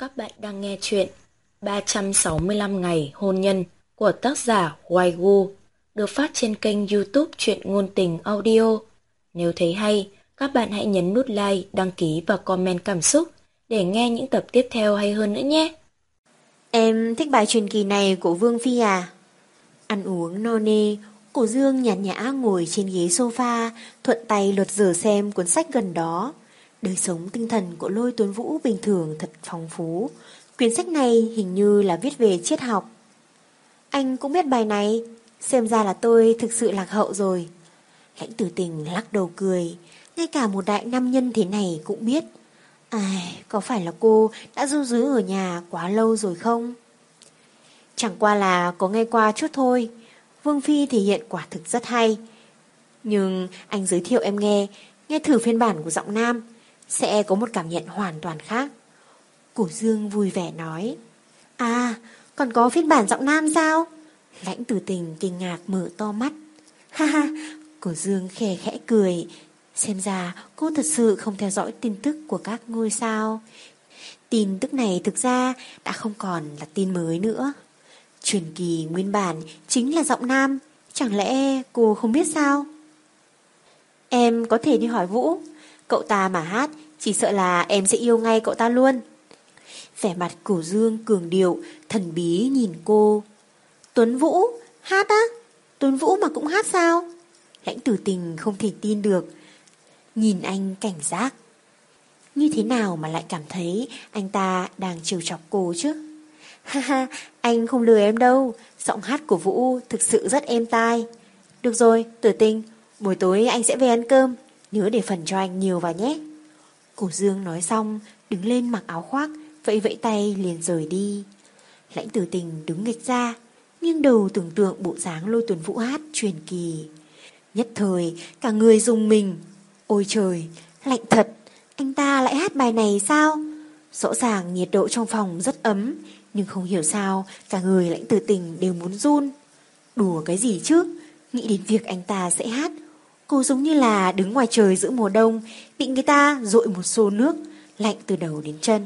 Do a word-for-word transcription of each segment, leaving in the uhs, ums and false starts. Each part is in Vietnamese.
Các bạn đang nghe chuyện ba trăm sáu mươi lăm ngày hôn nhân của tác giả Hoài Gu, được phát trên kênh YouTube Truyện Ngôn Tình Audio. Nếu thấy hay, các bạn hãy nhấn nút like, đăng ký và comment cảm xúc để nghe những tập tiếp theo hay hơn nữa nhé. Em thích bài truyền kỳ này của Vương Phi à? Ăn uống no nê, Cổ Dương nhàn nhã ngồi trên ghế sofa, thuận tay lật dở xem cuốn sách gần đó. Đời sống tinh thần của Lôi Tuấn Vũ bình thường thật phong phú. Quyển sách này hình như là viết về triết học. Anh cũng biết bài này, xem ra là tôi thực sự lạc hậu rồi. Lãnh Tử Tình lắc đầu cười, ngay cả một đại nam nhân thế này cũng biết. Ai, có phải là cô đã ru rứ ở nhà quá lâu rồi không? Chẳng qua là có nghe qua chút thôi. Vương Phi thể hiện quả thực rất hay. Nhưng anh giới thiệu em nghe, nghe thử phiên bản của giọng nam, sẽ có một cảm nhận hoàn toàn khác. Cổ Dương vui vẻ nói. À, còn có phiên bản giọng nam sao? Lãnh Tử Tình kinh ngạc mở to mắt. Ha ha, Cổ Dương khè khẽ cười. Xem ra cô thật sự không theo dõi tin tức của các ngôi sao. Tin tức này thực ra đã không còn là tin mới nữa. Truyền kỳ nguyên bản chính là giọng nam, chẳng lẽ cô không biết sao? Em có thể đi hỏi Vũ, cậu ta mà hát, chỉ sợ là em sẽ yêu ngay cậu ta luôn. Vẻ mặt Cổ Dương cường điệu, thần bí nhìn cô. Tuấn Vũ, hát á? Tuấn Vũ mà cũng hát sao? Lãnh Tử Tình không thể tin được, nhìn anh cảnh giác. Như thế nào mà lại cảm thấy anh ta đang trêu chọc cô chứ? Ha ha, anh không lừa em đâu, giọng hát của Vũ thực sự rất êm tai. Được rồi, Tử Tình, buổi tối anh sẽ về ăn cơm, nhớ để phần cho anh nhiều vào nhé. Cổ Dương nói xong, đứng lên mặc áo khoác, vẫy vẫy tay liền rời đi. Lãnh Tử Tình đứng nghịch ra, nghiêng đầu tưởng tượng bộ dáng Lôi Tuấn Vũ hát truyền kỳ. Nhất thời, cả người rùng mình. Ôi trời, lạnh thật, anh ta lại hát bài này sao? Rõ ràng nhiệt độ trong phòng rất ấm, nhưng không hiểu sao cả người Lãnh Tử Tình đều muốn run. Đùa cái gì chứ? Nghĩ đến việc anh ta sẽ hát, cô giống như là đứng ngoài trời giữa mùa đông, bị người ta dội một xô nước, lạnh từ đầu đến chân.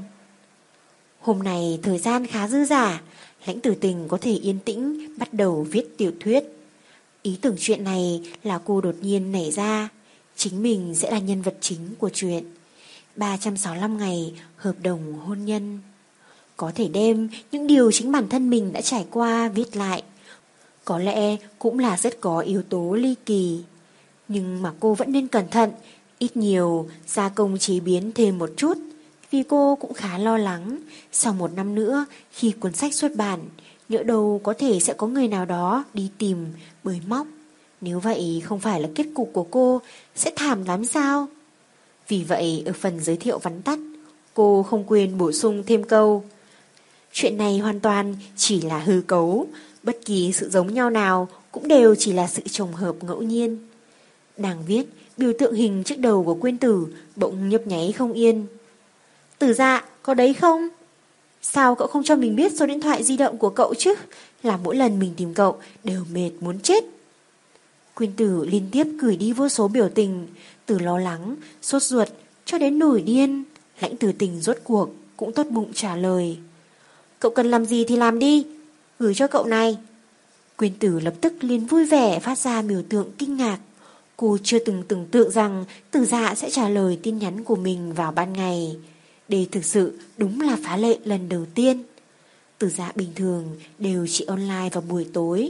Hôm nay thời gian khá dư dả, Lãnh Tử Tình có thể yên tĩnh bắt đầu viết tiểu thuyết. Ý tưởng chuyện này là cô đột nhiên nảy ra, chính mình sẽ là nhân vật chính của chuyện. ba trăm sáu mươi lăm ngày hợp đồng hôn nhân. Có thể đem những điều chính bản thân mình đã trải qua viết lại. Có lẽ cũng là rất có yếu tố ly kỳ. Nhưng mà cô vẫn nên cẩn thận, ít nhiều gia công chế biến thêm một chút. Vì cô cũng khá lo lắng, sau một năm nữa khi cuốn sách xuất bản, nhỡ đâu có thể sẽ có người nào đó đi tìm, bới móc. Nếu vậy không phải là kết cục của cô sẽ thảm lắm sao? Vì vậy ở phần giới thiệu vắn tắt, cô không quên bổ sung thêm câu: chuyện này hoàn toàn chỉ là hư cấu, bất kỳ sự giống nhau nào cũng đều chỉ là sự trùng hợp ngẫu nhiên. Đang viết, biểu tượng hình chiếc đầu của Quyên Tử bỗng nhấp nháy không yên. Tử Dạ, có đấy không? Sao cậu không cho mình biết số điện thoại di động của cậu chứ? Là mỗi lần mình tìm cậu đều mệt muốn chết. Quyên Tử liên tiếp gửi đi vô số biểu tình, từ lo lắng, sốt ruột cho đến nổi điên. Lãnh Tử Tình rốt cuộc cũng tốt bụng trả lời: cậu cần làm gì thì làm đi, gửi cho cậu này. Quyên Tử lập tức liền vui vẻ phát ra biểu tượng kinh ngạc. Cô chưa từng tưởng tượng rằng Tử Dạ sẽ trả lời tin nhắn của mình vào ban ngày. Đây thực sự đúng là phá lệ lần đầu tiên. Tử Dạ bình thường đều chỉ online vào buổi tối.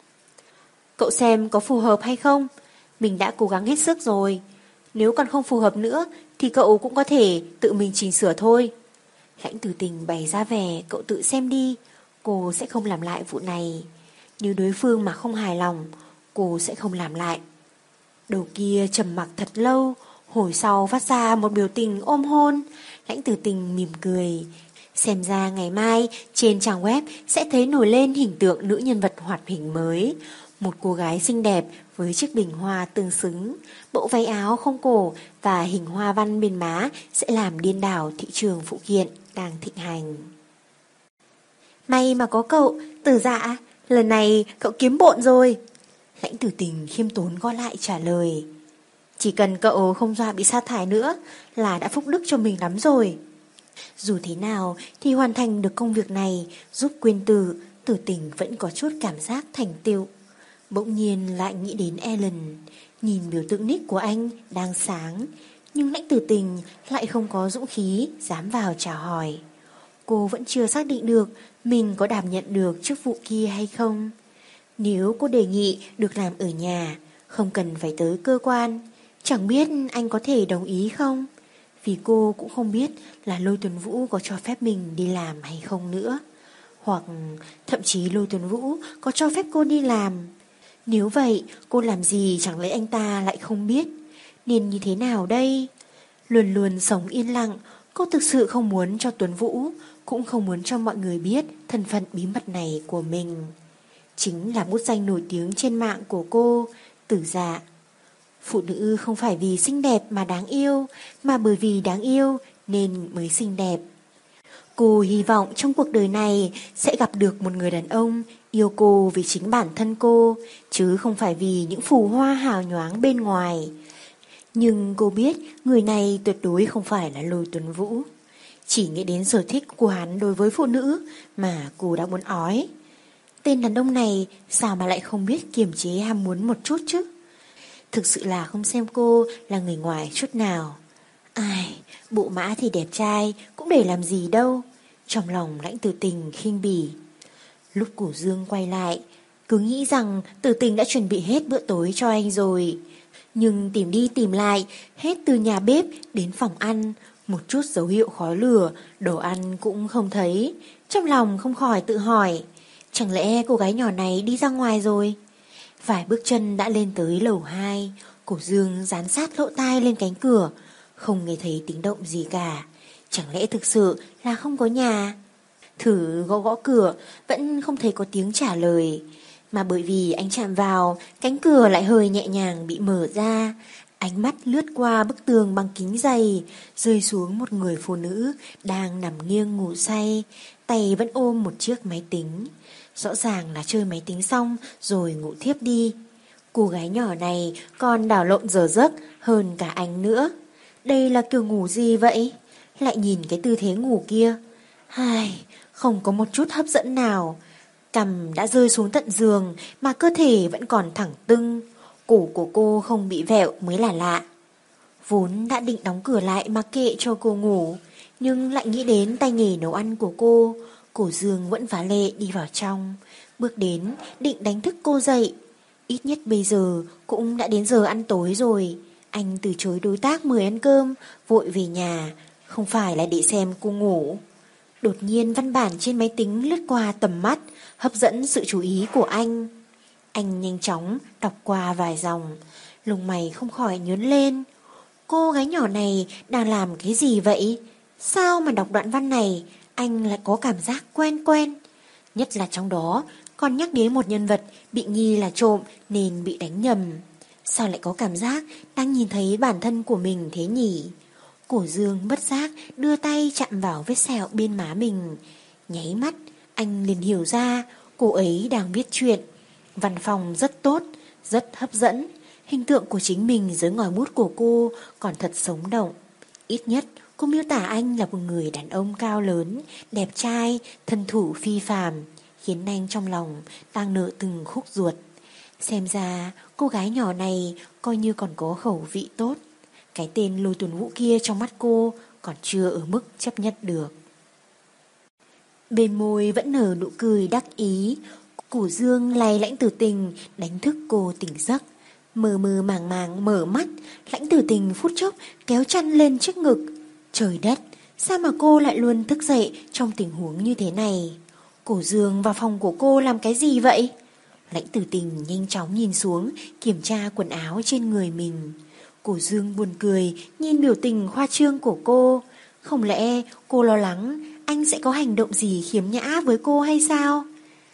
Cậu xem có phù hợp hay không? Mình đã cố gắng hết sức rồi. Nếu còn không phù hợp nữa thì cậu cũng có thể tự mình chỉnh sửa thôi. Lãnh Tử Tình bày ra vẻ cậu tự xem đi, cô sẽ không làm lại vụ này. Nếu đối phương mà không hài lòng, cô sẽ không làm lại. Đầu kia trầm mặc thật lâu, hồi sau phát ra một biểu tình ôm hôn. Lãnh Tử Tình mỉm cười. Xem ra ngày mai trên trang web sẽ thấy nổi lên hình tượng nữ nhân vật hoạt hình mới. Một cô gái xinh đẹp với chiếc bình hoa tương xứng, bộ váy áo không cổ và hình hoa văn bên má sẽ làm điên đảo thị trường phụ kiện đang thịnh hành. May mà có cậu, Tử Dạ, lần này cậu kiếm bộn rồi. Lãnh Tử Tình khiêm tốn gõ lại trả lời. Chỉ cần cậu không dọa bị sa thải nữa là đã phúc đức cho mình lắm rồi. Dù thế nào thì hoàn thành được công việc này, giúp Quyên Tử, Tử Tình vẫn có chút cảm giác thành tựu. Bỗng nhiên lại nghĩ đến Ellen, nhìn biểu tượng nick của anh đang sáng, nhưng Lãnh Tử Tình lại không có dũng khí dám vào chào hỏi. Cô vẫn chưa xác định được mình có đảm nhận được chức vụ kia hay không. Nếu cô đề nghị được làm ở nhà, không cần phải tới cơ quan, chẳng biết anh có thể đồng ý không? Vì cô cũng không biết là Lôi Tuấn Vũ có cho phép mình đi làm hay không nữa. Hoặc thậm chí Lôi Tuấn Vũ có cho phép cô đi làm. Nếu vậy, cô làm gì chẳng lẽ anh ta lại không biết? Nên như thế nào đây? Luôn luôn sống yên lặng, cô thực sự không muốn cho Tuấn Vũ, cũng không muốn cho mọi người biết thân phận bí mật này của mình. Chính là bút danh nổi tiếng trên mạng của cô, Tử Dạ. Phụ nữ không phải vì xinh đẹp mà đáng yêu, mà bởi vì đáng yêu nên mới xinh đẹp. Cô hy vọng trong cuộc đời này sẽ gặp được một người đàn ông yêu cô vì chính bản thân cô, chứ không phải vì những phù hoa hào nhoáng bên ngoài. Nhưng cô biết người này tuyệt đối không phải là Lôi Tuấn Vũ. Chỉ nghĩ đến sở thích của hắn đối với phụ nữ mà cô đã muốn ói. Tên đàn ông này sao mà lại không biết kiềm chế ham muốn một chút chứ? Thực sự là không xem cô là người ngoài chút nào. Ai, bộ mã thì đẹp trai, cũng để làm gì đâu. Trong lòng Lãnh Tử Tình khinh bỉ. Lúc Cửu Dương quay lại, cứ nghĩ rằng Tử Tình đã chuẩn bị hết bữa tối cho anh rồi. Nhưng tìm đi tìm lại, hết từ nhà bếp đến phòng ăn, một chút dấu hiệu khói lửa, đồ ăn cũng không thấy. Trong lòng không khỏi tự hỏi, chẳng lẽ cô gái nhỏ này đi ra ngoài rồi? Vài bước chân đã lên tới lầu hai, Cổ Dương dán sát lỗ tai lên cánh cửa, không nghe thấy tiếng động gì cả. Chẳng lẽ thực sự là không có nhà? Thử gõ gõ cửa, vẫn không thấy có tiếng trả lời. Mà bởi vì anh chạm vào, cánh cửa lại hơi nhẹ nhàng bị mở ra. Ánh mắt lướt qua bức tường bằng kính dày, rơi xuống một người phụ nữ đang nằm nghiêng ngủ say, tay vẫn ôm một chiếc máy tính. Rõ ràng là chơi máy tính xong rồi ngủ thiếp đi. Cô gái nhỏ này còn đảo lộn giờ giấc hơn cả anh nữa. Đây là kiểu ngủ gì vậy? Lại nhìn cái tư thế ngủ kia, ai, không có một chút hấp dẫn nào. Cằm đã rơi xuống tận giường mà cơ thể vẫn còn thẳng tưng. Cổ của cô không bị vẹo mới là lạ. Vốn đã định đóng cửa lại mặc kệ cho cô ngủ, nhưng lại nghĩ đến tay nghề nấu ăn của cô. Cổ Dương vẫn vá lệ đi vào trong, bước đến định đánh thức cô dậy. Ít nhất bây giờ cũng đã đến giờ ăn tối rồi. Anh từ chối đối tác mời ăn cơm, vội về nhà, không phải là để xem cô ngủ. Đột nhiên văn bản trên máy tính lướt qua tầm mắt, hấp dẫn sự chú ý của anh. Anh nhanh chóng đọc qua vài dòng, lông mày không khỏi nhướng lên. Cô gái nhỏ này đang làm cái gì vậy? Sao mà đọc đoạn văn này anh lại có cảm giác quen quen? Nhất là trong đó còn nhắc đến một nhân vật bị nghi là trộm nên bị đánh nhầm. Sao lại có cảm giác đang nhìn thấy bản thân của mình thế nhỉ? Cổ Dương bất giác đưa tay chạm vào vết sẹo bên má mình. Nháy mắt anh liền hiểu ra cô ấy đang viết chuyện. Văn phòng rất tốt, rất hấp dẫn. Hình tượng của chính mình dưới ngòi bút của cô còn thật sống động. Ít nhất cô miêu tả anh là một người đàn ông cao lớn, đẹp trai, thân thủ phi phàm, khiến anh trong lòng đang nở từng khúc ruột. Xem ra cô gái nhỏ này coi như còn có khẩu vị tốt. Cái tên Lôi Tuấn Vũ kia trong mắt cô còn chưa ở mức chấp nhận được. Bên môi vẫn nở nụ cười đắc ý. Cổ Dương lay Lãnh Tử Tình đánh thức cô tỉnh giấc. Mờ mờ màng màng mở mắt, Lãnh Tử Tình phút chốc kéo chăn lên trước ngực. Trời đất, sao mà cô lại luôn thức dậy trong tình huống như thế này? Cổ Dương vào phòng của cô làm cái gì vậy? Lãnh Tử Tình nhanh chóng nhìn xuống, kiểm tra quần áo trên người mình. Cổ Dương buồn cười nhìn biểu tình khoa trương của cô. Không lẽ cô lo lắng anh sẽ có hành động gì khiếm nhã với cô hay sao?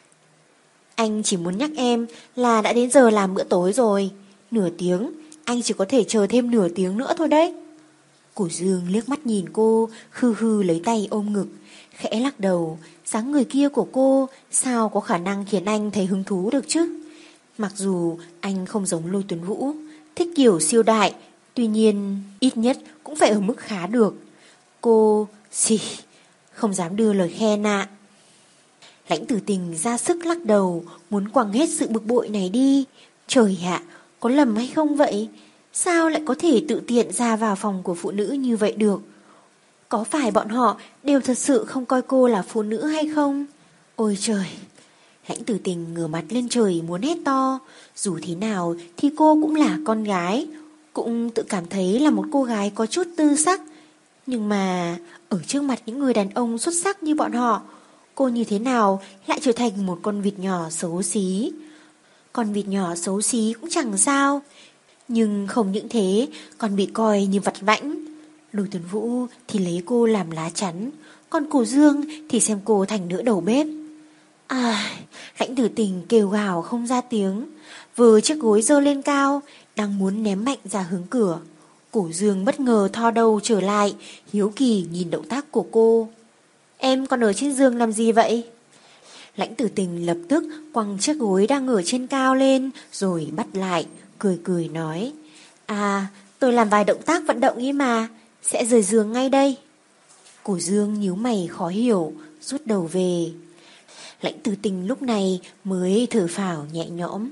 Anh chỉ muốn nhắc em là đã đến giờ làm bữa tối rồi. Nửa tiếng, anh chỉ có thể chờ thêm nửa tiếng nữa thôi đấy. Cổ Dương liếc mắt nhìn cô, hư hư lấy tay ôm ngực, khẽ lắc đầu. Dáng người kia của cô sao có khả năng khiến anh thấy hứng thú được chứ? Mặc dù anh không giống Lôi Tuấn Vũ, thích kiểu siêu đại, tuy nhiên ít nhất cũng phải ở mức khá được. Cô Xì, không dám đưa lời khen ạ. Lãnh Tử Tình ra sức lắc đầu, muốn quăng hết sự bực bội này đi. Trời ạ, có lầm hay không vậy? Sao lại có thể tự tiện ra vào phòng của phụ nữ như vậy được? Có phải bọn họ đều thật sự không coi cô là phụ nữ hay không? Ôi trời! Lãnh Tử Tình ngửa mặt lên trời muốn hét to. Dù thế nào thì cô cũng là con gái, cũng tự cảm thấy là một cô gái có chút tư sắc. Nhưng mà ở trước mặt những người đàn ông xuất sắc như bọn họ, cô như thế nào lại trở thành một con vịt nhỏ xấu xí? Con vịt nhỏ xấu xí cũng chẳng sao, nhưng không những thế còn bị coi như vặt vãnh. Lôi Tuấn Vũ thì lấy cô làm lá chắn, còn Cổ Dương thì xem cô thành đỡ đầu bếp. À, Lãnh Tử Tình kêu gào không ra tiếng, vừa chiếc gối giơ lên cao, đang muốn ném mạnh ra hướng cửa. Cổ Dương bất ngờ thò đầu trở lại, hiếu kỳ nhìn động tác của cô. Em còn ở trên giường làm gì vậy? Lãnh Tử Tình lập tức quăng chiếc gối đang ở trên cao lên, rồi bắt lại, cười cười nói. À, tôi làm vài động tác vận động ý mà, sẽ rời giường ngay đây. Cổ Dương nhíu mày khó hiểu, rút đầu về. Lãnh Tử Tình lúc này mới thở phào nhẹ nhõm.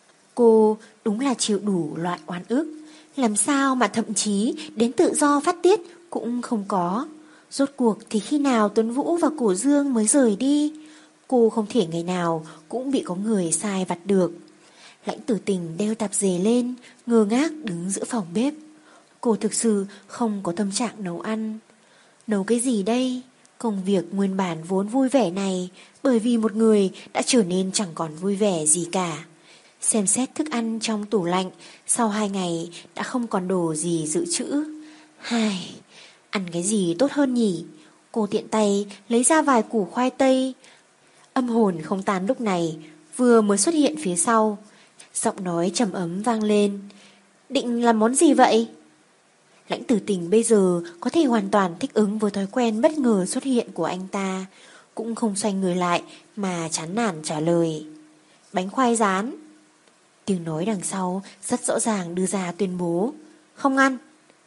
Cô đúng là chịu đủ loại oan ức, làm sao mà thậm chí đến tự do phát tiết cũng không có. Rốt cuộc thì khi nào Tuấn Vũ và Cổ Dương mới rời đi? Cô không thể ngày nào cũng bị có người sai vặt được. Lãnh Tử Tình đeo tạp dề lên, ngơ ngác đứng giữa phòng bếp. Cô thực sự không có tâm trạng nấu ăn. Nấu cái gì đây? Công việc nguyên bản vốn vui vẻ này bởi vì một người đã trở nên chẳng còn vui vẻ gì cả. Xem xét thức ăn trong tủ lạnh, sau hai ngày đã không còn đồ gì dự trữ. Hai, ăn cái gì tốt hơn nhỉ? Cô tiện tay lấy ra vài củ khoai tây. Âm hồn không tán lúc này vừa mới xuất hiện phía sau, giọng nói trầm ấm vang lên. Định làm món gì vậy? Lãnh Tử Tình bây giờ có thể hoàn toàn thích ứng với thói quen bất ngờ xuất hiện của anh ta, cũng không xoay người lại mà chán nản trả lời. Bánh khoai rán. Tiếng nói đằng sau rất rõ ràng đưa ra tuyên bố. Không ăn.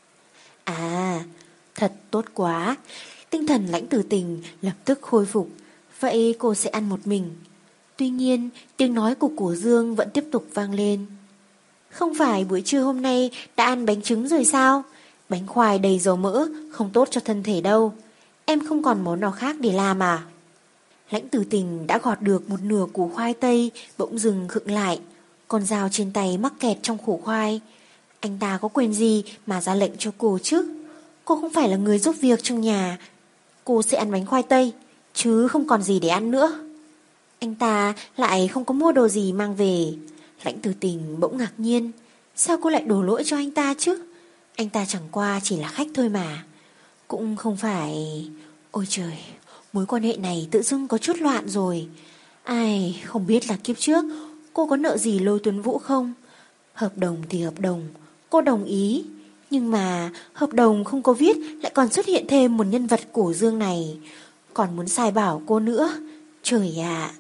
À, thật tốt quá. Tinh thần Lãnh Tử Tình lập tức khôi phục. Vậy cô sẽ ăn một mình. Tuy nhiên tiếng nói của Cổ Dương vẫn tiếp tục vang lên. Không phải buổi trưa hôm nay đã ăn bánh trứng rồi sao? Bánh khoai đầy dầu mỡ không tốt cho thân thể đâu. Em không còn món nào khác để làm à? Lãnh Tử Tình đã gọt được một nửa củ khoai tây, bỗng dừng khựng lại. Con dao trên tay mắc kẹt trong củ khoai. Anh ta có quyền gì mà ra lệnh cho cô chứ? Cô không phải là người giúp việc trong nhà. Cô sẽ ăn bánh khoai tây, chứ không còn gì để ăn nữa. Anh ta lại không có mua đồ gì mang về. Lãnh Tử Tình bỗng ngạc nhiên. Sao cô lại đổ lỗi cho anh ta chứ? Anh ta chẳng qua chỉ là khách thôi mà. Cũng không phải... Ôi trời, mối quan hệ này tự dưng có chút loạn rồi. Ai, không biết là kiếp trước cô có nợ gì Lôi Tuấn Vũ không? Hợp đồng thì hợp đồng, cô đồng ý. Nhưng mà hợp đồng không có viết lại còn xuất hiện thêm một nhân vật Cổ Dương này. Còn muốn sai bảo cô nữa. Trời ạ.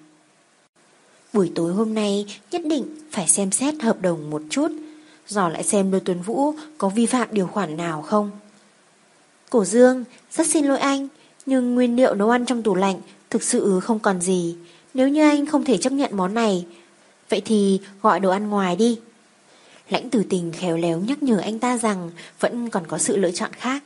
Buổi tối hôm nay nhất định phải xem xét hợp đồng một chút, dò lại xem Lôi Tuấn Vũ có vi phạm điều khoản nào không. Cổ Dương, rất xin lỗi anh, nhưng nguyên liệu nấu ăn trong tủ lạnh thực sự không còn gì. Nếu như anh không thể chấp nhận món này, vậy thì gọi đồ ăn ngoài đi. Lãnh Tử Tình khéo léo nhắc nhở anh ta rằng vẫn còn có sự lựa chọn khác.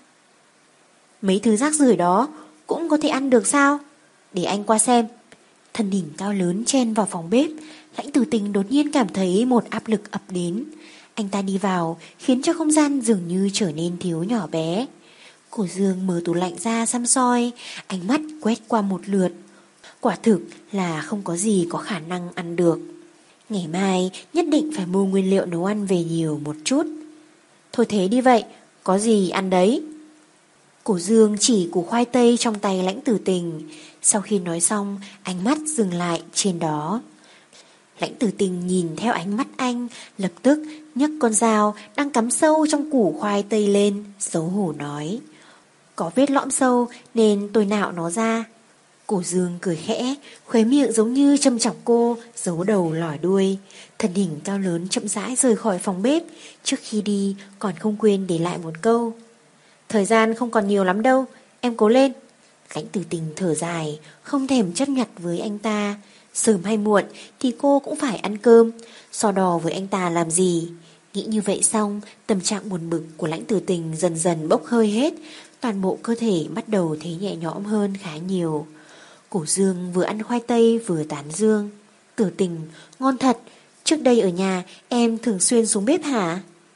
Mấy thứ rác rưởi đó cũng có thể ăn được sao? Để anh qua xem. Thân hình cao lớn chen vào phòng bếp, Lãnh Tử Tình đột nhiên cảm thấy một áp lực ập đến. Anh ta đi vào khiến cho không gian dường như trở nên thiếu nhỏ bé. Cổ Dương mở tủ lạnh ra xăm soi, ánh mắt quét qua một lượt. Quả thực là không có gì có khả năng ăn được. Ngày mai nhất định phải mua nguyên liệu nấu ăn về nhiều một chút. Thôi thế đi vậy, có gì ăn đấy. Cổ Dương chỉ củ khoai tây trong tay Lãnh Tử Tình. Sau khi nói xong, ánh mắt dừng lại trên đó. Lãnh Tử Tình nhìn theo ánh mắt anh, lập tức nhấc con dao đang cắm sâu trong củ khoai tây lên, xấu hổ nói. Có vết lõm sâu nên tôi nạo nó ra. Cổ Dương cười khẽ, khóe miệng giống như châm chọc cô, giấu đầu lòi đuôi. Thân hình cao lớn chậm rãi rời khỏi phòng bếp, trước khi đi còn không quên để lại một câu. Thời gian không còn nhiều lắm đâu, em cố lên. Lãnh Tử Tình thở dài, không thèm chấp nhặt với anh ta. Sớm hay muộn thì cô cũng phải ăn cơm, so đo với anh ta làm gì. Nghĩ như vậy xong, tâm trạng buồn bực của Lãnh Tử Tình dần dần bốc hơi hết. Toàn bộ cơ thể bắt đầu thấy nhẹ nhõm hơn khá nhiều. Cổ Dương vừa ăn khoai tây vừa tán dương. Tử Tình, ngon thật. Trước đây ở nhà em thường xuyên xuống bếp hả?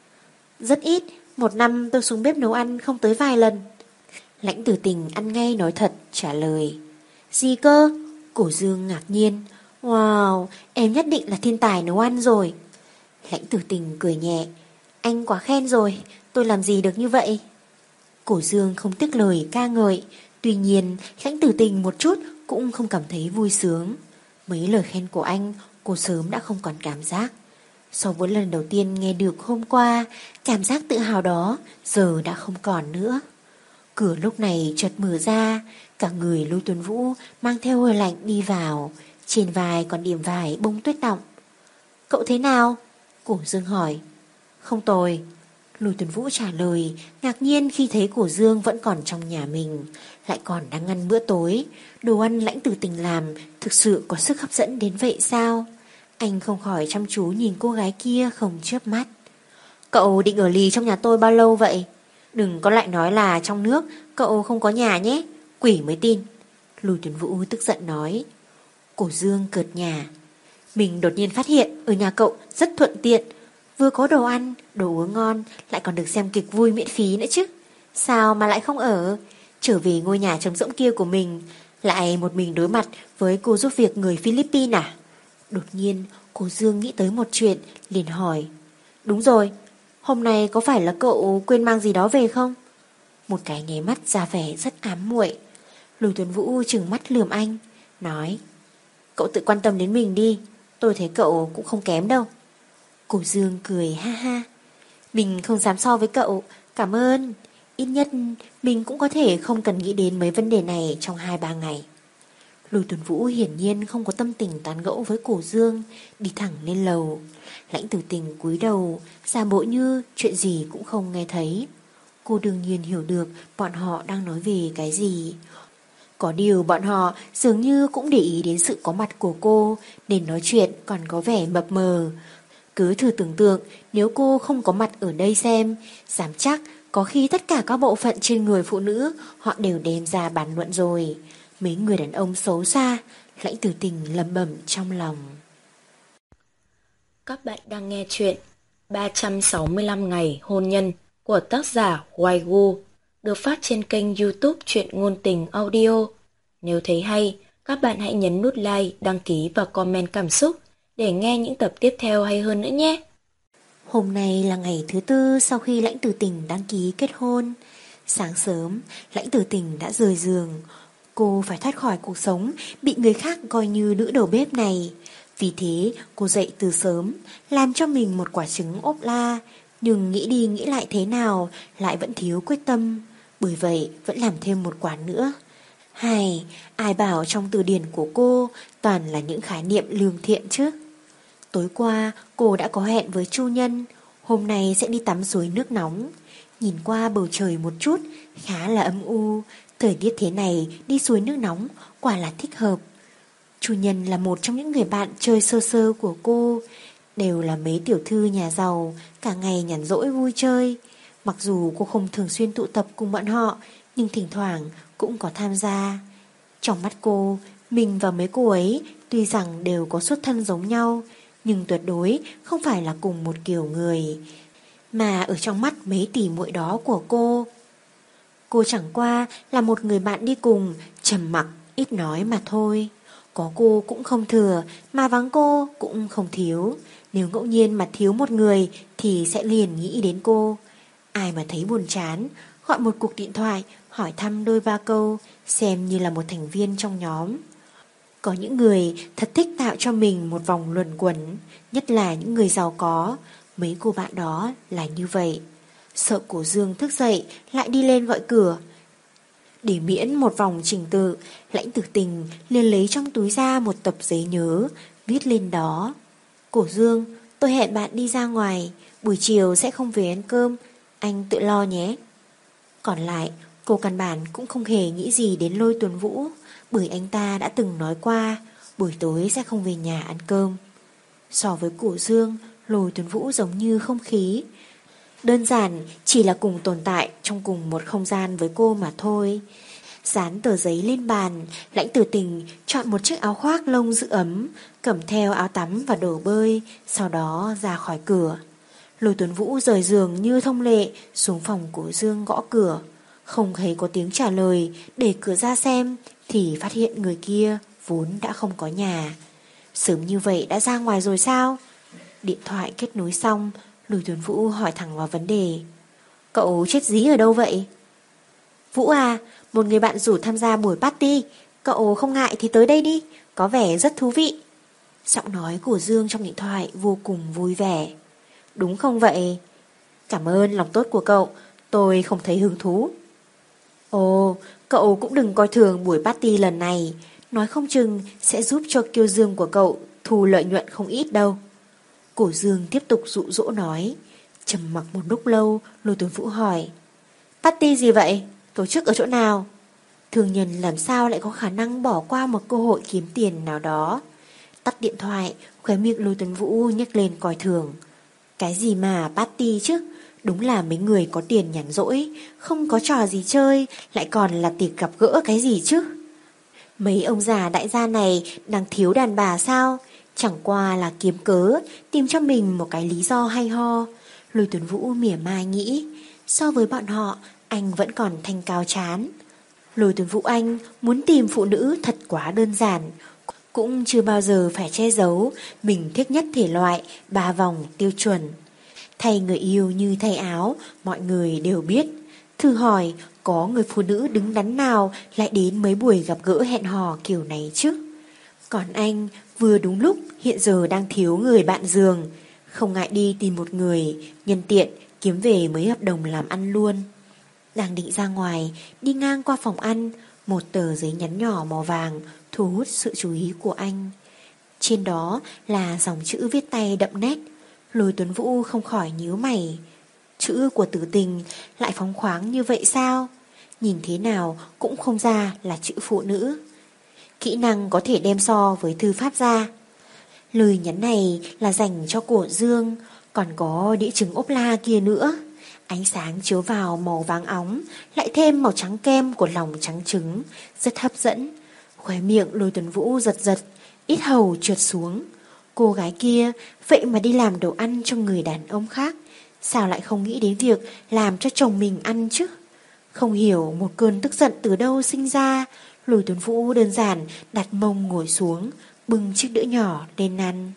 Rất ít, một năm tôi xuống bếp nấu ăn không tới vài lần. Lãnh Tử Tình ăn ngay nói thật trả lời. Gì cơ? Cổ Dương ngạc nhiên. Wow, em nhất định là thiên tài nấu ăn rồi. Lãnh Tử Tình cười nhẹ. Anh quá khen rồi, tôi làm gì được như vậy? Cổ Dương không tiếc lời ca ngợi. Tuy nhiên Lãnh Tử Tình một chút cũng không cảm thấy vui sướng. Mấy lời khen của anh cô sớm đã không còn cảm giác. So với lần đầu tiên nghe được hôm qua, cảm giác tự hào đó giờ đã không còn nữa. Cửa lúc này chợt mở ra, cả người Lưu Tuấn Vũ mang theo hơi lạnh đi vào, trên vai còn điểm vài bông tuyết đọng. Cậu thế nào? Cổ Dương hỏi. Không tồi. Lưu Tuấn Vũ trả lời, ngạc nhiên khi thấy Cổ Dương vẫn còn trong nhà mình, lại còn đang ăn bữa tối. Đồ ăn Lãnh Tử Tình làm thực sự có sức hấp dẫn đến vậy sao? Anh không khỏi chăm chú nhìn cô gái kia không chớp mắt. Cậu định ở lì trong nhà tôi bao lâu vậy? Đừng có lại nói là trong nước cậu không có nhà nhé, quỷ mới tin. Lưu Tuấn Vũ tức giận nói. Cổ Dương cợt nhà. Mình đột nhiên phát hiện ở nhà cậu rất thuận tiện, vừa có đồ ăn, đồ uống ngon, lại còn được xem kịch vui miễn phí nữa chứ. Sao mà lại không ở? Trở về ngôi nhà trống rỗng kia của mình, lại một mình đối mặt với cô giúp việc người Philippines à? Đột nhiên Cổ Dương nghĩ tới một chuyện, liền hỏi. Đúng rồi, hôm nay có phải là cậu quên mang gì đó về không? Một cái nháy mắt ra vẻ rất ám muội. Lưu Tuấn Vũ trừng mắt lườm anh, nói. Cậu tự quan tâm đến mình đi, tôi thấy cậu cũng không kém đâu. Cổ Dương cười ha ha. Mình không dám so với cậu, cảm ơn. Ít nhất mình cũng có thể không cần nghĩ đến mấy vấn đề này trong hai ba ngày. Lưu Tuấn Vũ hiển nhiên không có tâm tình tán gẫu với Cổ Dương, đi thẳng lên lầu. Lãnh Tử Tình cúi đầu, giả bộ như chuyện gì cũng không nghe thấy. Cô đương nhiên hiểu được bọn họ đang nói về cái gì. Có điều bọn họ dường như cũng để ý đến sự có mặt của cô, nên nói chuyện còn có vẻ mập mờ. Cứ thử tưởng tượng nếu cô không có mặt ở đây xem, dám chắc có khi tất cả các bộ phận trên người phụ nữ họ đều đem ra bàn luận rồi. Mấy người đàn ông xấu xa. Lãnh Tử Tình lẩm bẩm trong lòng. Các bạn đang nghe chuyện ba trăm sáu mươi lăm ngày hôn nhân của tác giả Waigu, được phát trên kênh YouTube Truyện Ngôn Tình Audio. Nếu thấy hay, các bạn hãy nhấn nút like, đăng ký và comment cảm xúc để nghe những tập tiếp theo hay hơn nữa nhé. Hôm nay là ngày thứ tư sau khi Lãnh Tử Tình đăng ký kết hôn. Sáng sớm, Lãnh Tử Tình đã rời giường. Cô phải thoát khỏi cuộc sống bị người khác coi như nữ đầu bếp này. Vì thế cô dậy từ sớm, làm cho mình một quả trứng ốp la. Nhưng nghĩ đi nghĩ lại thế nào lại vẫn thiếu quyết tâm. Bởi vậy vẫn làm thêm một quả nữa. Hay, ai bảo trong từ điển của cô toàn là những khái niệm lương thiện chứ. Tối qua cô đã có hẹn với Chu Nhân, hôm nay sẽ đi tắm suối nước nóng. Nhìn qua bầu trời một chút, khá là âm u. Thời tiết thế này đi suối nước nóng quả là thích hợp. Chu Nhân là một trong những người bạn chơi sơ sơ của cô, đều là mấy tiểu thư nhà giàu, cả ngày nhàn rỗi vui chơi. Mặc dù cô không thường xuyên tụ tập cùng bọn họ, nhưng thỉnh thoảng cũng có tham gia. Trong mắt cô, mình và mấy cô ấy tuy rằng đều có xuất thân giống nhau, nhưng tuyệt đối không phải là cùng một kiểu người. Mà ở trong mắt mấy tỷ muội đó của cô, cô chẳng qua là một người bạn đi cùng, trầm mặc, ít nói mà thôi. Có cô cũng không thừa, mà vắng cô cũng không thiếu. Nếu ngẫu nhiên mà thiếu một người thì sẽ liền nghĩ đến cô. Ai mà thấy buồn chán, gọi một cuộc điện thoại, hỏi thăm đôi ba câu, xem như là một thành viên trong nhóm. Có những người thật thích tạo cho mình một vòng luẩn quẩn, nhất là những người giàu có. Mấy cô bạn đó là như vậy. Sợ Cổ Dương thức dậy lại đi lên gọi cửa. Để miễn một vòng trình tự, Lãnh Tử Tình liền lấy trong túi ra một tập giấy nhớ, viết lên đó. Cổ Dương, tôi hẹn bạn đi ra ngoài, buổi chiều sẽ không về ăn cơm, anh tự lo nhé. Còn lại, Cô căn bản cũng không hề nghĩ gì đến Lôi Tuấn Vũ, bởi anh ta đã từng nói qua buổi tối sẽ không về nhà ăn cơm. So với Cổ Dương, Lôi Tuấn Vũ giống như không khí, đơn giản chỉ là cùng tồn tại trong cùng một không gian với cô mà thôi. Dán tờ giấy lên bàn, Lãnh Tử Tình chọn một chiếc áo khoác lông giữ ấm, cầm theo áo tắm và đồ bơi, sau đó ra khỏi cửa. Lôi Tuấn Vũ rời giường như thông lệ, xuống phòng Cổ Dương gõ cửa. Không thấy có tiếng trả lời, để cửa ra xem thì phát hiện người kia vốn đã không có nhà. Sớm như vậy đã ra ngoài rồi sao? Điện thoại kết nối xong, Lôi Tuấn Vũ hỏi thẳng vào vấn đề. Cậu chết dí ở đâu vậy? Vũ à, một người bạn rủ tham gia buổi party, cậu không ngại thì tới đây đi, có vẻ rất thú vị. Giọng nói của Dương trong điện thoại vô cùng vui vẻ. Đúng không vậy? Cảm ơn lòng tốt của cậu, tôi không thấy hứng thú. Ồ, cậu cũng đừng coi thường buổi party lần này, nói không chừng sẽ giúp cho Kiêu Dương của cậu thu lợi nhuận không ít đâu. Cổ Dương tiếp tục dụ dỗ nói. Trầm mặc một lúc lâu, Lôi Tuấn Vũ hỏi. Party gì vậy? Tổ chức ở chỗ nào? Thương nhân làm sao lại có khả năng bỏ qua một cơ hội kiếm tiền nào đó? Tắt điện thoại, khóe miệng Lôi Tuấn Vũ nhếch lên coi thường. Cái gì mà party chứ? Đúng là mấy người có tiền nhàn rỗi, không có trò gì chơi, lại còn là tiệc gặp gỡ cái gì chứ? Mấy ông già đại gia này đang thiếu đàn bà sao? Chẳng qua là kiếm cớ, tìm cho mình một cái lý do hay ho. Lôi Tuấn Vũ mỉa mai nghĩ, so với bọn họ, anh vẫn còn thanh cao chán. Lôi Tuấn Vũ anh muốn tìm phụ nữ thật quá đơn giản, cũng chưa bao giờ phải che giấu mình thích nhất thể loại ba vòng tiêu chuẩn. Thay người yêu như thay áo, mọi người đều biết. Thử hỏi, có người phụ nữ đứng đắn nào lại đến mấy buổi gặp gỡ hẹn hò kiểu này chứ? Còn anh vừa đúng lúc hiện giờ đang thiếu người bạn giường, không ngại đi tìm một người, nhân tiện kiếm về mấy hợp đồng làm ăn luôn. Đang định ra ngoài, đi ngang qua phòng ăn, một tờ giấy nhắn nhỏ màu vàng thu hút sự chú ý của anh. Trên đó là dòng chữ viết tay đậm nét. Lôi Tuấn Vũ không khỏi nhíu mày. Chữ của Tử Tình lại phóng khoáng như vậy sao? Nhìn thế nào cũng không ra là chữ phụ nữ. Kỹ năng có thể đem so với thư pháp ra. Lời nhắn này là dành cho Cổ Dương, còn có đĩa trứng ốp la kia nữa. Ánh sáng chiếu vào màu vàng óng, lại thêm màu trắng kem của lòng trắng trứng, rất hấp dẫn. Khóe miệng Lôi Tuấn Vũ giật giật, ít hầu trượt xuống. Cô gái kia vậy mà đi làm đồ ăn cho người đàn ông khác, sao lại không nghĩ đến việc làm cho chồng mình ăn chứ? Không hiểu một cơn tức giận từ đâu sinh ra, Lôi Tuấn Vũ đơn giản đặt mông ngồi xuống, bưng chiếc đũa nhỏ lên ăn.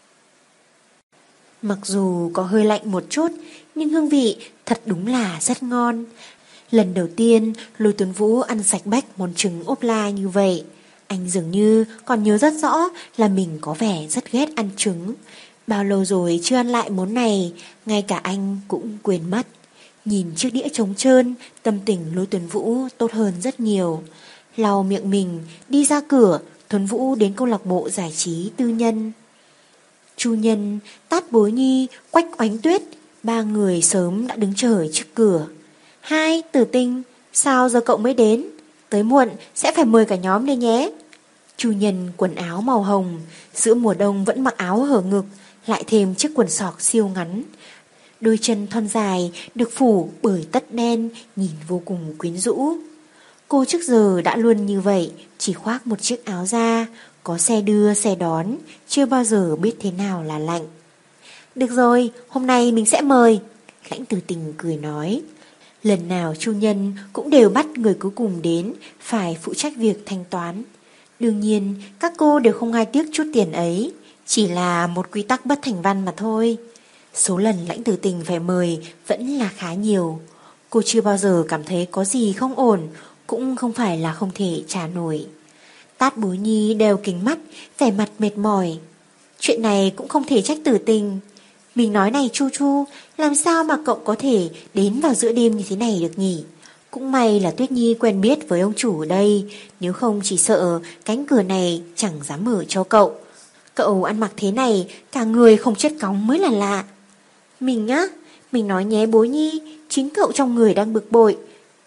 Mặc dù có hơi lạnh một chút, nhưng hương vị thật đúng là rất ngon. Lần đầu tiên Lôi Tuấn Vũ ăn sạch bách món trứng ốp la như vậy. Anh dường như còn nhớ rất rõ là mình có vẻ rất ghét ăn trứng. Bao lâu rồi chưa ăn lại món này, ngay cả anh cũng quên mất. Nhìn chiếc đĩa trống trơn, tâm tình Lôi Tuấn Vũ tốt hơn rất nhiều. Lau miệng mình, đi ra cửa, Tuấn Vũ đến câu lạc bộ giải trí tư nhân. Chu Nhân, Tát Bối Nhi, Quách Oánh Tuyết, ba người sớm đã đứng chờ trước cửa. Hai, Tử Tình, sao giờ cậu mới đến? Tới muộn sẽ phải mời cả nhóm đây nhé. Chu Nhân quần áo màu hồng, giữa mùa đông vẫn mặc áo hở ngực, lại thêm chiếc quần sọc siêu ngắn. Đôi chân thon dài được phủ bởi tất đen, nhìn vô cùng quyến rũ. Cô trước giờ đã luôn như vậy, chỉ khoác một chiếc áo da, có xe đưa xe đón, chưa bao giờ biết thế nào là lạnh. Được rồi, hôm nay mình sẽ mời. Lãnh Tử Tình cười nói. Lần nào Chu Nhân cũng đều bắt người cuối cùng đến phải phụ trách việc thanh toán. Đương nhiên các cô đều không ai tiếc chút tiền ấy, chỉ là một quy tắc bất thành văn mà thôi. Số lần Lãnh Tử Tình phải mời vẫn là khá nhiều. Cô chưa bao giờ cảm thấy có gì không ổn, cũng không phải là không thể trả nổi. Tát Bối Nhi đeo kính mắt, vẻ mặt mệt mỏi. Chuyện này cũng không thể trách Tử Tình. Mình nói này Chu Chu, làm sao mà cậu có thể đến vào giữa đêm như thế này được nhỉ? Cũng may là Tuyết Nhi quen biết với ông chủ ở đây, nếu không chỉ sợ cánh cửa này chẳng dám mở cho cậu. Cậu ăn mặc thế này, cả người không chết cóng mới là lạ. Mình á, mình nói nhé Bối Nhi, chính cậu trong người đang bực bội.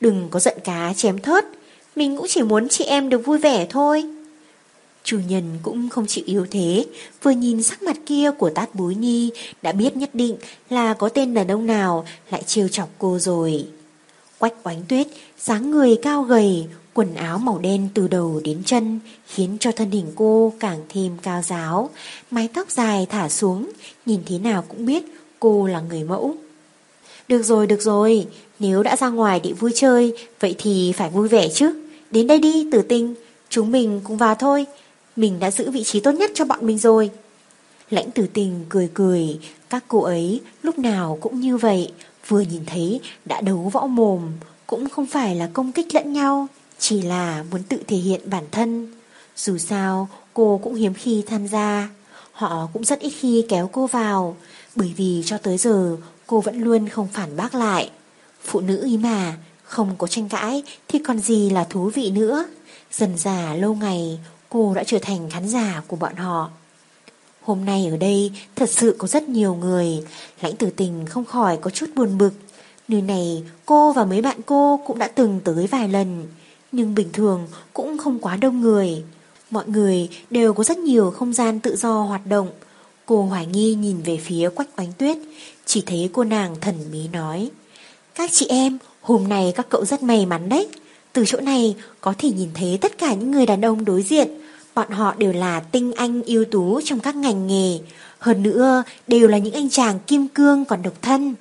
đừng có giận cá chém thớt. Mình cũng chỉ muốn chị em được vui vẻ thôi. Chủ nhân cũng không chịu yếu thế, vừa nhìn sắc mặt kia của Tát Bối Nhi đã biết nhất định là có tên đàn ông nào lại trêu chọc cô rồi. Quách Oánh Tuyết, dáng người cao gầy, quần áo màu đen từ đầu đến chân, khiến cho thân hình cô càng thêm cao ráo, mái tóc dài thả xuống, nhìn thế nào cũng biết cô là người mẫu. Được rồi, được rồi, nếu đã ra ngoài để vui chơi, vậy thì phải vui vẻ chứ. Đến đây đi, Tử Tình, chúng mình cùng vào thôi. Mình đã giữ vị trí tốt nhất cho bọn mình rồi. Lãnh Tử Tình cười cười, các cô ấy lúc nào cũng như vậy, vừa nhìn thấy đã đấu võ mồm, cũng không phải là công kích lẫn nhau, chỉ là muốn tự thể hiện bản thân. Dù sao, cô cũng hiếm khi tham gia, họ cũng rất ít khi kéo cô vào, bởi vì cho tới giờ cô vẫn luôn không phản bác lại. Phụ nữ ý mà, không có tranh cãi thì còn gì là thú vị nữa. Dần dà lâu ngày, cô đã trở thành khán giả của bọn họ. Hôm nay ở đây thật sự có rất nhiều người, Lãnh Tử Tình không khỏi có chút buồn bực. Nơi này cô và mấy bạn cô cũng đã từng tới vài lần, nhưng bình thường cũng không quá đông người. Mọi người đều có rất nhiều không gian tự do hoạt động. Cô hoài nghi nhìn về phía Quách Oánh Tuyết, chỉ thấy cô nàng thần bí nói: các chị em, hôm nay các cậu rất may mắn đấy. Từ chỗ này có thể nhìn thấy tất cả những người đàn ông đối diện. Bọn họ đều là tinh anh ưu tú trong các ngành nghề. Hơn nữa đều là những anh chàng kim cương còn độc thân.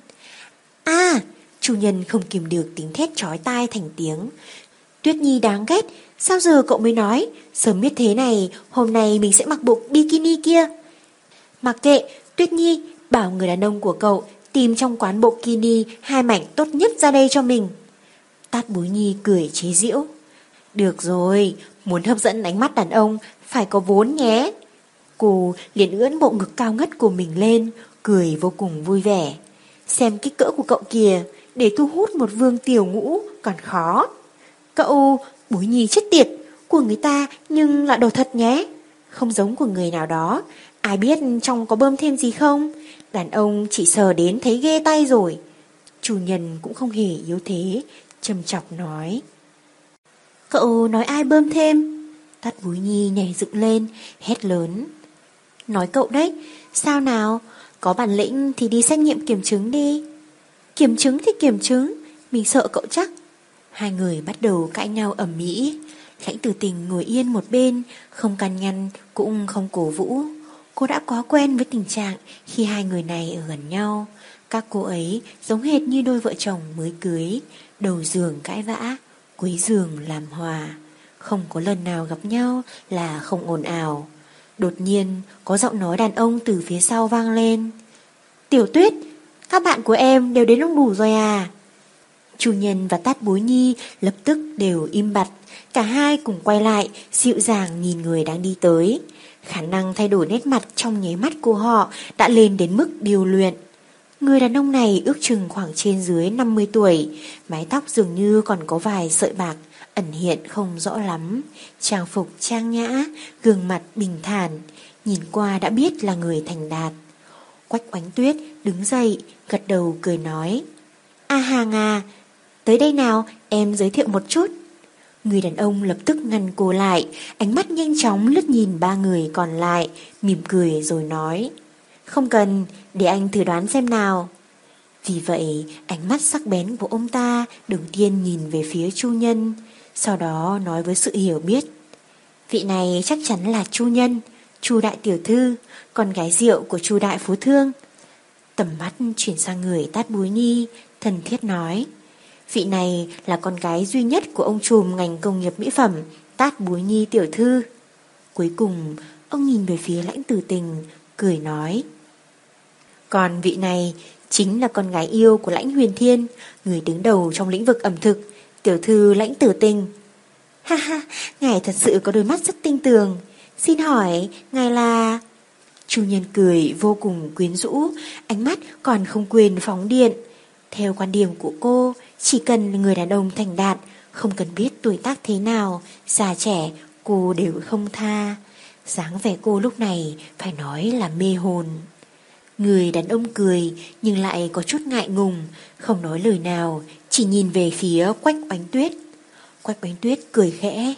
À, chủ nhân không kìm được tiếng thét chói tai thành tiếng. Tuyết Nhi đáng ghét, sao giờ cậu mới nói? Sớm biết thế này, hôm nay mình sẽ mặc bộ bikini kia. Mặc kệ, Tuyết Nhi, bảo người đàn ông của cậu tìm trong quán bộ bikini hai mảnh tốt nhất ra đây cho mình. Tát Bối Nhi cười chế giễu. Được rồi, muốn hấp dẫn ánh mắt đàn ông phải có vốn nhé. Cô liền ưỡn bộ ngực cao ngất của mình lên, cười vô cùng vui vẻ. Xem kích cỡ của cậu kìa, để thu hút một vương tiểu ngũ còn khó. Cậu, Bối Nhi chết tiệt, của người ta nhưng là đồ thật nhé. Không giống của người nào đó, ai biết trong có bơm thêm gì không? Đàn ông chỉ sờ đến thấy ghê tay rồi. Chủ nhân cũng không hề yếu thế, trầm chọc nói. Cậu nói ai bơm thêm? Tát Bối Nhi nhảy dựng lên, hét lớn. Nói cậu đấy, sao nào? Có bản lĩnh thì đi xét nghiệm kiểm chứng đi. Kiểm chứng thì kiểm chứng, mình sợ cậu chắc. Hai người bắt đầu cãi nhau ầm ĩ. Lãnh Tử Tình ngồi yên một bên, không can ngăn cũng không cổ vũ. Cô đã quá quen với tình trạng khi hai người này ở gần nhau. Các cô ấy giống hệt như đôi vợ chồng mới cưới, đầu giường cãi vã, cuối giường làm hòa. Không có lần nào gặp nhau là không ồn ào. Đột nhiên có giọng nói đàn ông từ phía sau vang lên. Tiểu Tuyết, các bạn của em đều đến đông đủ rồi à? Chủ nhân và Tát Bối Nhi lập tức đều im bặt. Cả hai cùng quay lại, dịu dàng nhìn người đang đi tới. Khả năng thay đổi nét mặt trong nháy mắt của họ đã lên đến mức điều luyện. Người đàn ông này ước chừng khoảng trên dưới năm mươi tuổi, mái tóc dường như còn có vài sợi bạc ẩn hiện không rõ lắm, trang phục trang nhã, gương mặt bình thản, nhìn qua đã biết là người thành đạt. Quách Oánh Tuyết đứng dậy, gật đầu cười nói: A Hàng à, tới đây nào, em giới thiệu một chút. Người đàn ông lập tức ngăn cô lại, ánh mắt nhanh chóng lướt nhìn ba người còn lại, mỉm cười rồi nói: Không cần, để anh thử đoán xem nào. Vì vậy, ánh mắt sắc bén của ông ta đầu tiên nhìn về phía Chu Nhân, sau đó nói với sự hiểu biết: Vị này chắc chắn là Chu Nhân, Chu đại tiểu thư, con gái rượu của Chu đại phú thương. Tầm mắt chuyển sang người Tát Bối Nhi, thân thiết nói: Vị này là con gái duy nhất của ông trùm ngành công nghiệp mỹ phẩm Tát Bối Nhi tiểu thư. Cuối cùng, ông nhìn về phía Lãnh Tử Tình, cười nói: Còn vị này chính là con gái yêu của Lãnh Huyền Thiên, người đứng đầu trong lĩnh vực ẩm thực, tiểu thư Lãnh Tử Tình. Ha ha, ngài thật sự có đôi mắt rất tinh tường. Xin hỏi, ngài là... Chu Nhân cười vô cùng quyến rũ, ánh mắt còn không quên phóng điện. Theo quan điểm của cô, chỉ cần là người đàn ông thành đạt, không cần biết tuổi tác thế nào, già trẻ, cô đều không tha. Dáng vẻ cô lúc này phải nói là mê hồn. Người đàn ông cười nhưng lại có chút ngại ngùng, không nói lời nào, chỉ nhìn về phía Quách Oánh Tuyết. Quách Oánh Tuyết cười khẽ.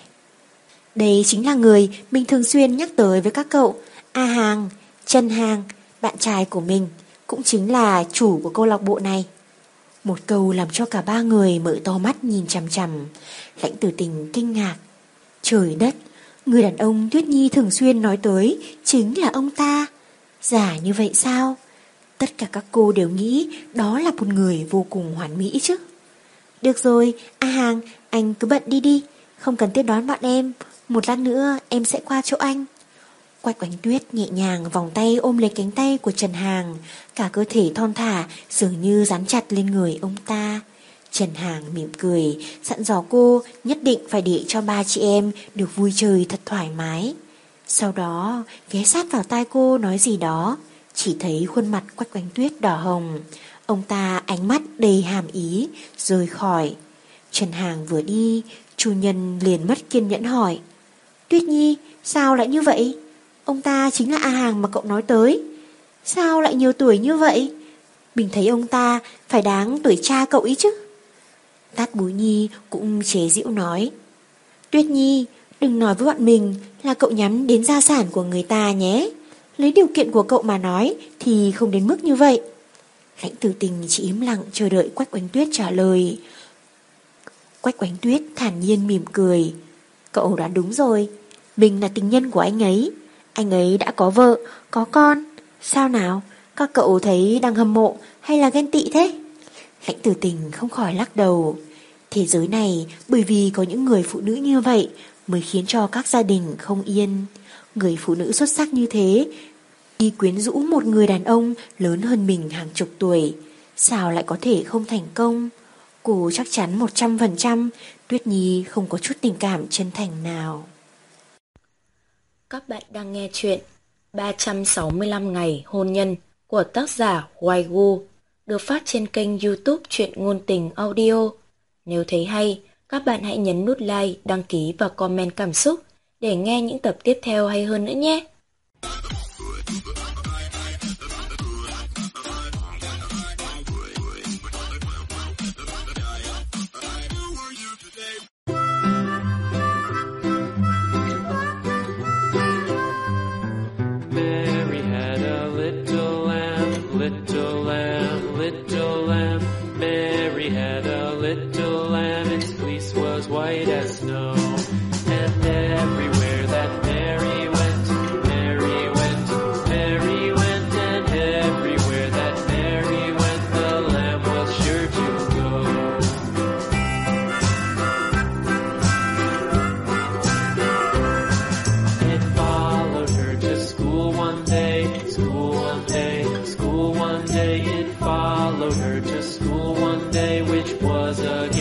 Đây chính là người mình thường xuyên nhắc tới với các cậu, A Hàng, Trần Hàng, bạn trai của mình, cũng chính là chủ của câu lạc bộ này. Một câu làm cho cả ba người mở to mắt nhìn chằm chằm. Lãnh Tử Tình kinh ngạc. Trời đất, người đàn ông Tuyết Nhi thường xuyên nói tới chính là ông ta. Giả như vậy sao? Tất cả các cô đều nghĩ đó là một người vô cùng hoàn mỹ chứ. Được rồi, A Hàng, anh cứ bận đi đi, không cần tiếp đón bọn em. Một lát nữa em sẽ qua chỗ anh. Quách Oánh Tuyết nhẹ nhàng vòng tay ôm lấy cánh tay của Trần Hàng, cả cơ thể thon thả dường như dán chặt lên người ông ta. Trần Hàng mỉm cười, dặn dò cô nhất định phải để cho ba chị em được vui chơi thật thoải mái. Sau đó ghé sát vào tai cô nói gì đó, chỉ thấy khuôn mặt Quách Oánh Tuyết đỏ hồng. Ông ta ánh mắt đầy hàm ý, rời khỏi. Trần Hàng vừa đi, chủ nhân liền mất kiên nhẫn hỏi. Tuyết Nhi, sao lại như vậy? Ông ta chính là A Hàng mà cậu nói tới. Sao lại nhiều tuổi như vậy? Mình thấy ông ta phải đáng tuổi cha cậu ý chứ. Tát Bối Nhi cũng chế giễu nói. Tuyết Nhi, đừng nói với bọn mình là cậu nhắm đến gia sản của người ta nhé. Lấy điều kiện của cậu mà nói thì không đến mức như vậy. Lãnh Tử Tình chỉ im lặng chờ đợi Quách Oánh Tuyết trả lời. Quách Oánh Tuyết thản nhiên mỉm cười. Cậu đoán đúng rồi, mình là tình nhân của anh ấy. Anh ấy đã có vợ, có con. Sao nào, các cậu thấy đang hâm mộ hay là ghen tị thế? Lãnh Tử Tình không khỏi lắc đầu. Thế giới này bởi vì có những người phụ nữ như vậy mới khiến cho các gia đình không yên. Người phụ nữ xuất sắc như thế đi quyến rũ một người đàn ông lớn hơn mình hàng chục tuổi, sao lại có thể không thành công? Cô chắc chắn một trăm phần trăm Tuyết Nhi không có chút tình cảm chân thành nào. Các bạn đang nghe chuyện ba trăm sáu mươi lăm ngày hôn nhân của tác giả Hoài Gu, được phát trên kênh YouTube Truyện Ngôn Tình Audio. Nếu thấy hay, các bạn hãy nhấn nút like, đăng ký và comment cảm xúc để nghe những tập tiếp theo hay hơn nữa nhé. Little lamb, little lamb, Mary had a little lamb, its fleece was white as snow. And everywhere that Mary went, Mary went, Mary went, and everywhere that Mary went, the lamb was sure to go. It followed her to school one day, school one day, school one day. It followed her to school one day, which was a